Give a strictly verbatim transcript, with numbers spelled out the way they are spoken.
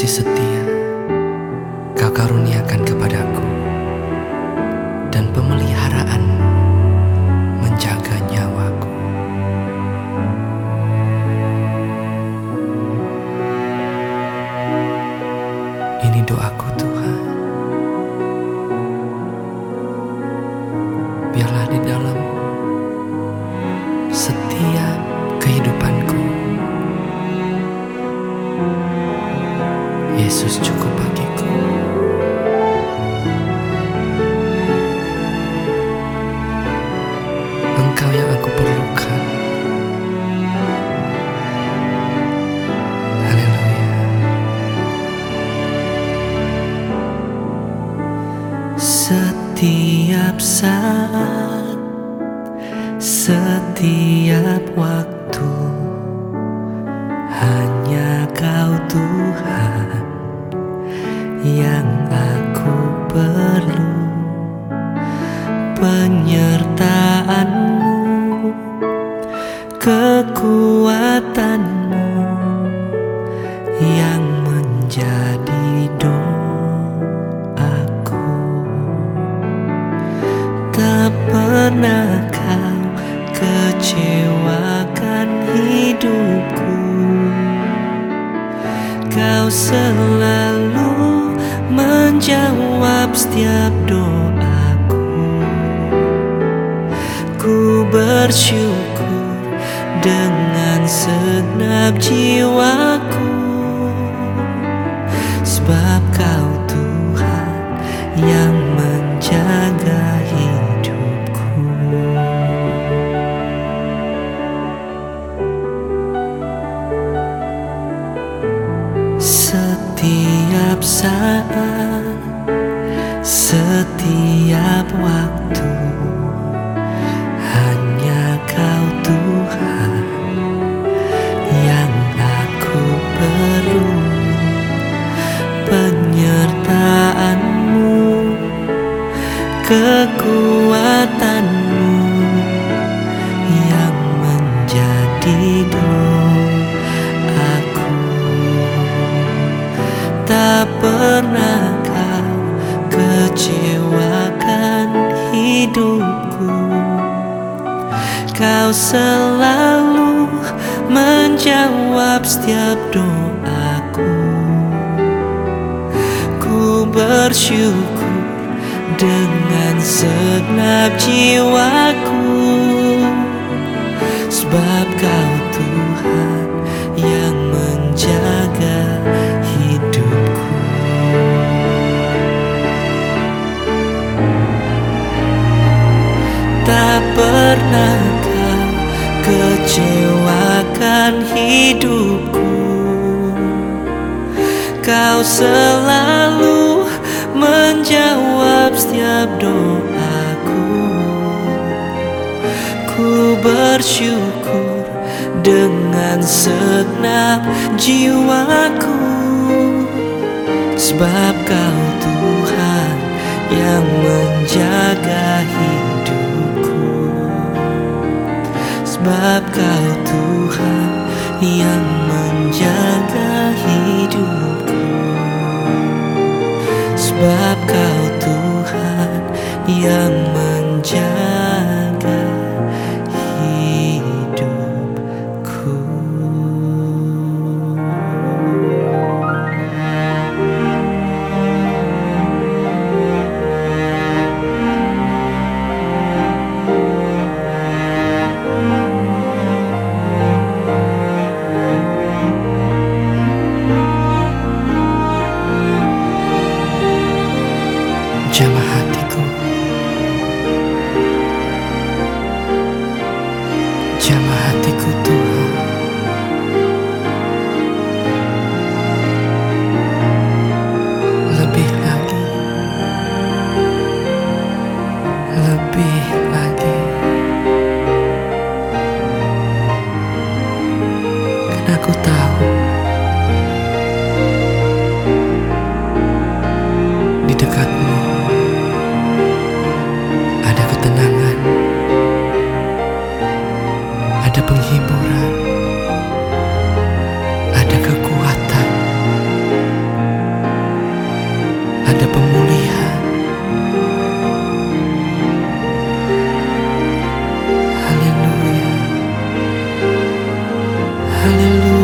kasih setia Kau karuniakan kepadaku, dan pemeliharaan menjaga nyawaku. Ini doaku Tuhan, biarlah di dalam setiap kehidupanku Yesus cukup bagiku. Engkau yang aku perlukan. Haleluya. Setiap saat, setiap waktu, hanya Kau Tuhan yang aku perlu. Penyertaan-Mu, kekuatan-Mu yang menjadi doaku. Tak pernah Kau kecewakan hidupku. Kau selalu menjawab setiap doaku. Ku bersyukur dengan segenap jiwaku, sebab Kau Tuhan yang menjaga hidupku. Setiap saat, setiap waktu, hanya Kau Tuhan yang aku perlu. Penyertaan-Mu, kekuatan-Mu yang menjadi doaku. Tak pernah Kau kecewakan hidupku. Kau selalu menjawab setiap doaku. Ku bersyukur dengan segenap jiwaku, sebab Kau Tuhan yang menjaga hidupku. Tak pernah Kau kecewakan hidupku. Kau selalu menjawab setiap doaku. Ku bersyukur dengan segenap jiwaku, sebab Kau Tuhan yang menjaga hidupku. Sebab Kau Tuhan yang menjaga hidupku. Sebab Kau Tuhan yang menjaga hidupku. Jamah hatiku, jamah hatiku Tuhan. Lebih lagi, lebih lagi, karena aku tahu di dekat-Mu ada ketenangan, ada penghiburan, ada kekuatan, ada pemulihan. Haleluya, haleluya.